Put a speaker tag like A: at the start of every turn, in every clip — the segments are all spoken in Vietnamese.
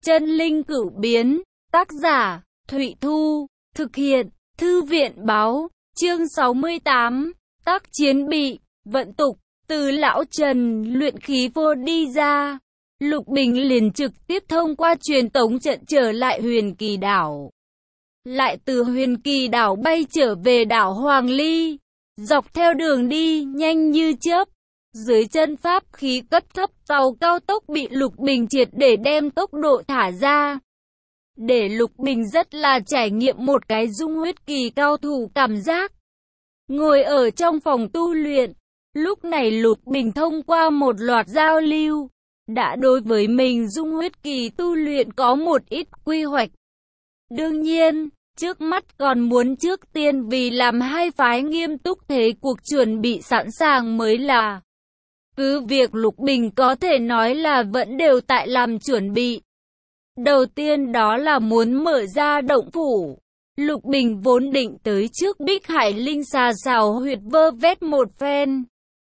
A: Chân linh cửu biến, tác giả, Thụy Thu, thực hiện, Thư viện báo, chương 68, tác chiến bị, vận tục, từ lão Trần luyện khí vô đi ra. Lục Bình liền trực tiếp thông qua truyền tống trận trở lại Huyền Kỳ đảo. Lại từ Huyền Kỳ đảo bay trở về đảo Hoàng Ly, dọc theo đường đi nhanh như chớp. Dưới chân pháp khí cấp thấp, tàu cao tốc bị Lục Bình triệt để đem tốc độ thả ra. Để Lục Bình rất là trải nghiệm một cái dung huyết kỳ cao thủ cảm giác. Ngồi ở trong phòng tu luyện, lúc này Lục Bình thông qua một loạt giao lưu, đã đối với mình dung huyết kỳ tu luyện có một ít quy hoạch. Đương nhiên, trước mắt còn muốn trước tiên vì làm hai phái nghiêm túc thế cuộc chuẩn bị sẵn sàng mới là. Cứ việc Lục Bình có thể nói là vẫn đều tại làm chuẩn bị. Đầu tiên đó là muốn mở ra động phủ. Lục Bình vốn định tới trước Bích Hải Linh Xà xào huyệt vơ vét một phen.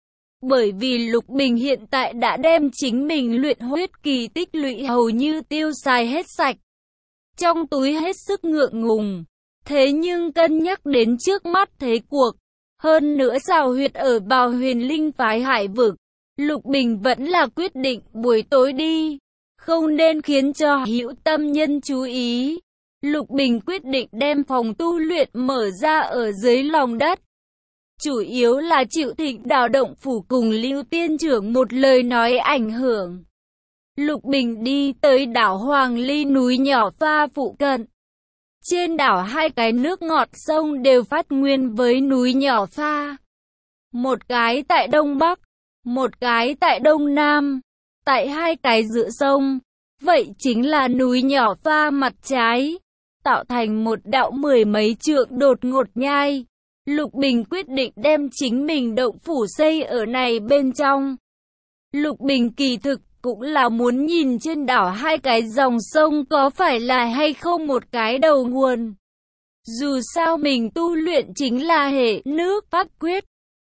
A: Bởi vì Lục Bình hiện tại đã đem chính mình luyện huyết kỳ tích lũy hầu như tiêu xài hết sạch. Trong túi hết sức ngượng ngùng. Thế nhưng cân nhắc đến trước mắt thế cuộc, hơn nữa xào huyệt ở Bào Huyền Linh phái hải vực, Lục Bình vẫn là quyết định buổi tối đi, không nên khiến cho hữu tâm nhân chú ý. Lục Bình quyết định đem phòng tu luyện mở ra ở dưới lòng đất. Chủ yếu là chịu Thịnh Đào động phủ cùng Lưu Tiên trưởng một lời nói ảnh hưởng. Lục Bình đi tới đảo Hoàng Ly núi nhỏ pha phụ cận. Trên đảo hai cái nước ngọt sông đều phát nguyên với núi nhỏ pha. Một cái tại đông bắc, một cái tại đông nam, tại hai cái giữa sông. Vậy chính là núi nhỏ pha mặt trái, tạo thành một đạo mười mấy trượng đột ngột nhai. Lục Bình quyết định đem chính mình động phủ xây ở này bên trong. Lục Bình kỳ thực cũng là muốn nhìn trên đảo hai cái dòng sông có phải là hay không một cái đầu nguồn. Dù sao mình tu luyện chính là hệ nước pháp quyết.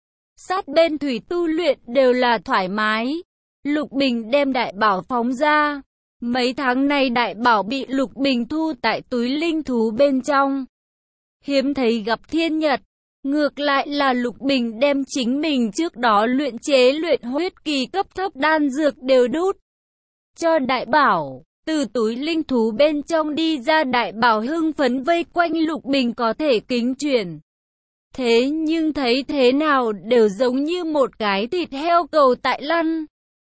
A: Sát bên thủy tu luyện đều là thoải mái. Lục Bình đem đại bảo phóng ra. Mấy tháng nay đại bảo bị Lục Bình thu tại túi linh thú bên trong. Hiếm thấy gặp thiên nhật. Ngược lại là Lục Bình đem chính mình trước đó luyện chế luyện huyết kỳ cấp thấp đan dược đều đút cho đại bảo. Từ túi linh thú bên trong đi ra đại bảo hưng phấn vây quanh Lục Bình có thể kính chuyển. Thế nhưng thấy thế nào đều giống như một cái thịt heo cầu tại lăn.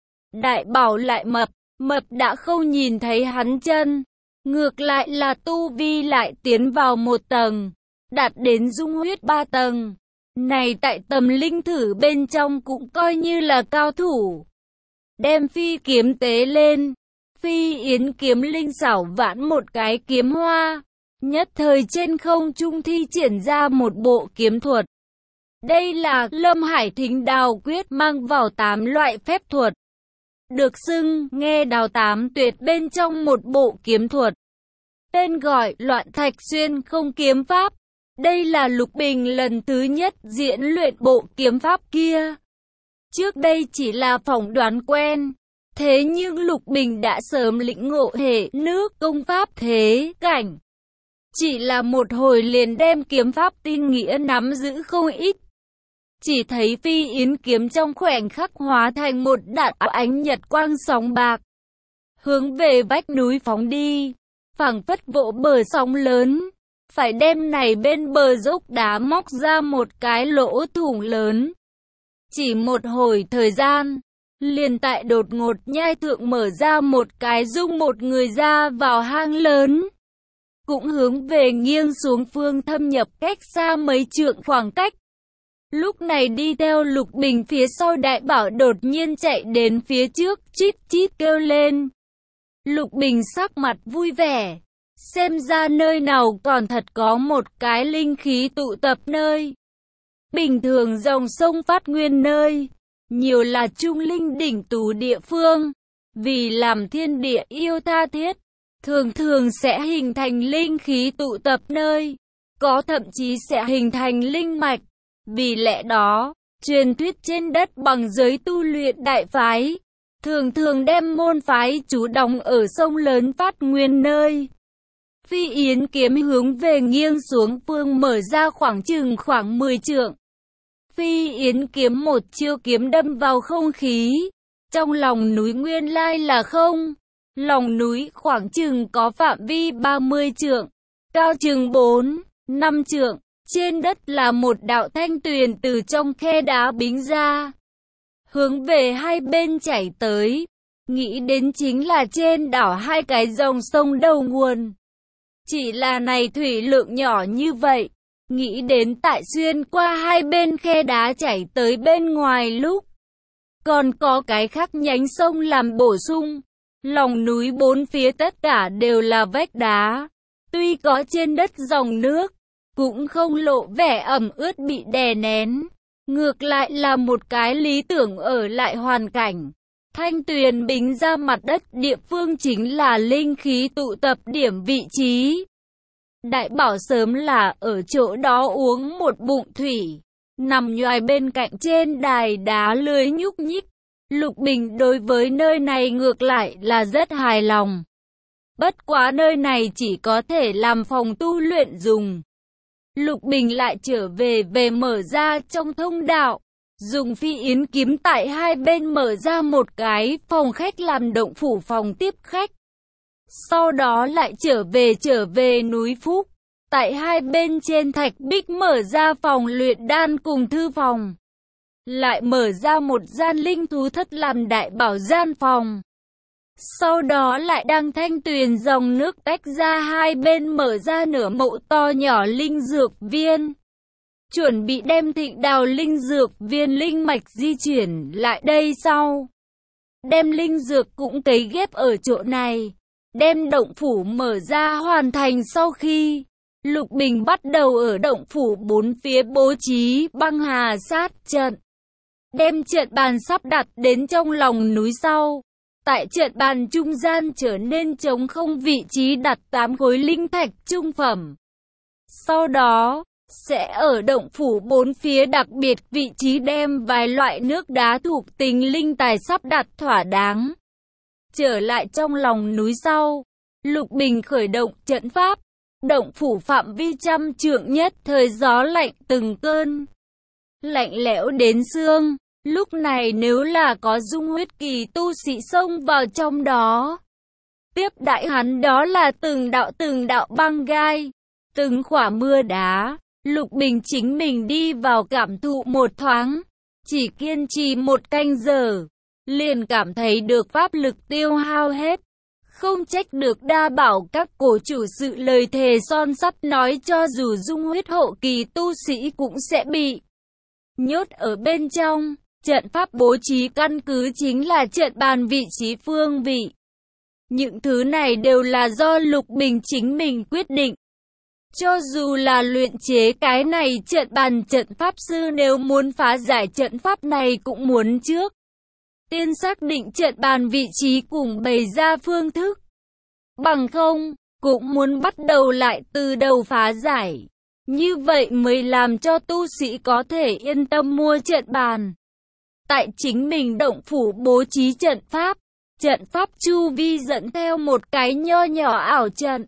A: Đại bảo lại mập đã không nhìn thấy hắn chân. Ngược lại là tu vi lại tiến vào một tầng, đạt đến dung huyết 3 tầng. Này tại tầm linh thử bên trong cũng coi như là cao thủ. Đem phi kiếm tế lên. Phi yến kiếm linh xảo vãn một cái kiếm hoa. Nhất thời trên không trung thi triển ra một bộ kiếm thuật. Đây là Lâm Hải Thính Đào Quyết mang vào 8 loại phép thuật. Được xưng nghe đào 8 tuyệt bên trong một bộ kiếm thuật. Tên gọi Loạn Thạch Xuyên Không Kiếm Pháp. Đây là Lục Bình lần thứ nhất diễn luyện bộ kiếm pháp kia. Trước đây chỉ là phỏng đoán quen. Thế nhưng Lục Bình đã sớm lĩnh ngộ hệ nước công pháp thế cảnh. Chỉ là một hồi liền đem kiếm pháp tinh nghĩa nắm giữ không ít. Chỉ thấy phi yến kiếm trong khoảnh khắc hóa thành một đạo ánh nhật quang sóng bạc. Hướng về vách núi phóng đi. Phảng phất vỗ bờ sóng lớn. Phải đem này bên bờ dốc đá móc ra một cái lỗ thủng lớn. Chỉ một hồi thời gian, liền tại đột ngột nhai thượng mở ra một cái dung một người ra vào hang lớn. Cũng hướng về nghiêng xuống phương thâm nhập cách xa mấy trượng khoảng cách. Lúc này đi theo Lục Bình phía sau đại bảo đột nhiên chạy đến phía trước, chít chít kêu lên. Lục Bình sắc mặt vui vẻ. Xem ra nơi nào còn thật có một cái linh khí tụ tập nơi. Bình thường dòng sông phát nguyên nơi, nhiều là trung linh đỉnh tú địa phương. Vì làm thiên địa yêu tha thiết, thường thường sẽ hình thành linh khí tụ tập nơi. Có thậm chí sẽ hình thành linh mạch. Vì lẽ đó, truyền thuyết trên đất bằng giới tu luyện đại phái, thường thường đem môn phái trú đóng ở sông lớn Phát Nguyên nơi Phi Yến kiếm hướng về nghiêng xuống phương mở ra khoảng 10 trượng. Phi Yến kiếm một chiêu kiếm đâm vào không khí. Trong lòng núi nguyên lai là không. Lòng núi khoảng chừng có phạm vi 30 trượng, cao chừng 4-5 trượng. Trên đất là một đạo thanh tuyền từ trong khe đá bính ra, hướng về hai bên chảy tới. Nghĩ đến chính là trên đảo hai cái dòng sông đầu nguồn. Chỉ là này thủy lượng nhỏ như vậy, nghĩ đến tại xuyên qua hai bên khe đá chảy tới bên ngoài lúc còn có cái khác nhánh sông làm bổ sung. Lòng núi bốn phía tất cả đều là vách đá, tuy có trên đất dòng nước, cũng không lộ vẻ ẩm ướt bị đè nén. Ngược lại là một cái lý tưởng ở lại hoàn cảnh. Thanh tuyền bính ra mặt đất địa phương chính là linh khí tụ tập điểm vị trí. Đại bảo sớm là ở chỗ đó uống một bụng thủy, nằm nhoài bên cạnh trên đài đá lười nhúc nhích. Lục Bình đối với nơi này ngược lại là rất hài lòng. Bất quá nơi này chỉ có thể làm phòng tu luyện dùng. Lục Bình lại trở về mở ra trong thông đạo, dùng Phi Yến kiếm tại hai bên mở ra một cái phòng khách làm động phủ phòng tiếp khách. Sau đó lại trở về núi Phúc, tại hai bên trên thạch bích mở ra phòng luyện đan cùng thư phòng. Lại mở ra một gian linh thú thất làm đại bảo gian phòng. Sau đó lại đăng thanh tuyền dòng nước tách ra hai bên mở ra nửa mộ to nhỏ linh dược viên. Chuẩn bị đem Thịnh Đào linh dược viên linh mạch di chuyển lại đây sau. Đem linh dược cũng cấy ghép ở chỗ này. Đem động phủ mở ra hoàn thành sau khi Lục Bình bắt đầu ở động phủ bốn phía bố trí băng hà sát trận. Đem trận bàn sắp đặt đến trong lòng núi sau. Tại trận bàn trung gian trở nên trống không vị trí đặt 8 khối linh thạch trung phẩm. Sau đó, sẽ ở động phủ bốn phía đặc biệt vị trí đem vài loại nước đá thuộc tính linh tài sắp đặt thỏa đáng. Trở lại trong lòng núi sau, Lục Bình khởi động trận pháp. Động phủ phạm vi 100 trượng nhất thời gió lạnh từng cơn. Lạnh lẽo đến xương. Lúc này nếu là có dung huyết kỳ tu sĩ xông vào trong đó, tiếp đại hắn đó là từng đạo băng gai, từng khỏa mưa đá. Lục Bình chính mình đi vào cảm thụ một thoáng, chỉ kiên trì một canh giờ, liền cảm thấy được pháp lực tiêu hao hết. Không trách được đa bảo các cổ chủ sự lời thề son sắt nói cho dù dung huyết hậu kỳ tu sĩ cũng sẽ bị nhốt ở bên trong. Trận pháp bố trí căn cứ chính là trận bàn vị trí phương vị. Những thứ này đều là do Lục Bình chính mình quyết định. Cho dù là luyện chế cái này trận bàn trận pháp sư nếu muốn phá giải trận pháp này cũng muốn trước tiên xác định trận bàn vị trí cùng bày ra phương thức. Bằng không, cũng muốn bắt đầu lại từ đầu phá giải. Như vậy mới làm cho tu sĩ có thể yên tâm mua trận bàn. Tại chính mình động phủ bố trí trận pháp chu vi dẫn theo một cái nho nhỏ ảo trận.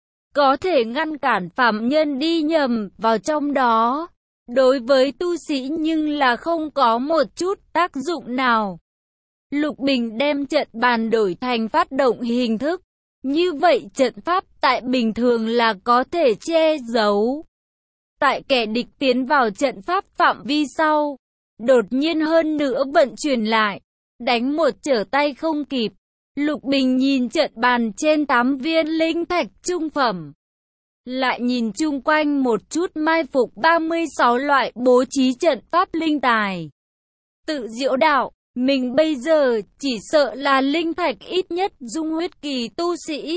A: Có thể ngăn cản phạm nhân đi nhầm vào trong đó. Đối với tu sĩ nhưng là không có một chút tác dụng nào. Lục Bình đem trận bàn đổi thành phát động hình thức. Như vậy trận pháp tại bình thường là có thể che giấu. Tại kẻ địch tiến vào trận pháp phạm vi sau, đột nhiên hơn nữa vận chuyển lại, đánh một trở tay không kịp. Lục Bình nhìn trận bàn trên 8 viên linh thạch trung phẩm. Lại nhìn chung quanh một chút mai phục 36 loại bố trí trận pháp linh tài. Tự diệu đạo, mình bây giờ chỉ sợ là linh thạch ít nhất dung huyết kỳ tu sĩ.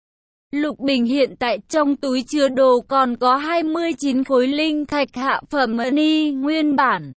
A: Lục Bình hiện tại trong túi chứa đồ còn có 29 khối linh thạch hạ phẩm ni nguyên bản.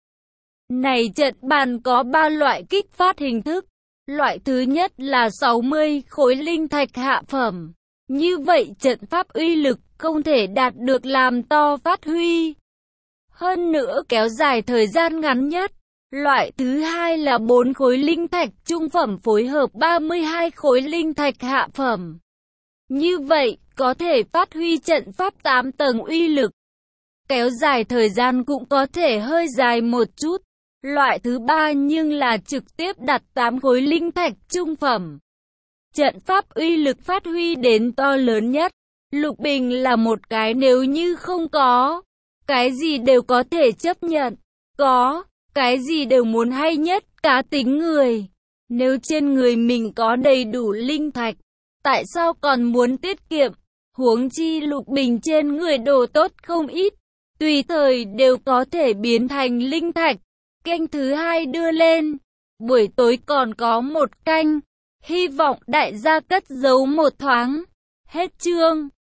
A: Này trận bàn có 3 loại kích phát hình thức. Loại thứ nhất là 60 khối linh thạch hạ phẩm. Như vậy trận pháp uy lực không thể đạt được, làm to phát huy. Hơn nữa kéo dài thời gian ngắn nhất. Loại thứ hai là 4 khối linh thạch trung phẩm phối hợp 32 khối linh thạch hạ phẩm. Như vậy, có thể phát huy trận pháp 8 tầng uy lực. Kéo dài thời gian cũng có thể hơi dài một chút. Loại thứ ba nhưng là trực tiếp đặt 8 khối linh thạch trung phẩm. Trận pháp uy lực phát huy đến to lớn nhất. Lục bình là một cái nếu như không có. Cái gì đều có thể chấp nhận. Có, cái gì đều muốn hay nhất, cá tính người. Nếu trên người mình có đầy đủ linh thạch, tại sao còn muốn tiết kiệm? Huống chi lục bình trên người đồ tốt không ít. Tùy thời đều có thể biến thành linh thạch. Canh thứ hai đưa lên. Buổi tối còn có một canh. Hy vọng đại gia cất giấu một thoáng. Hết chương.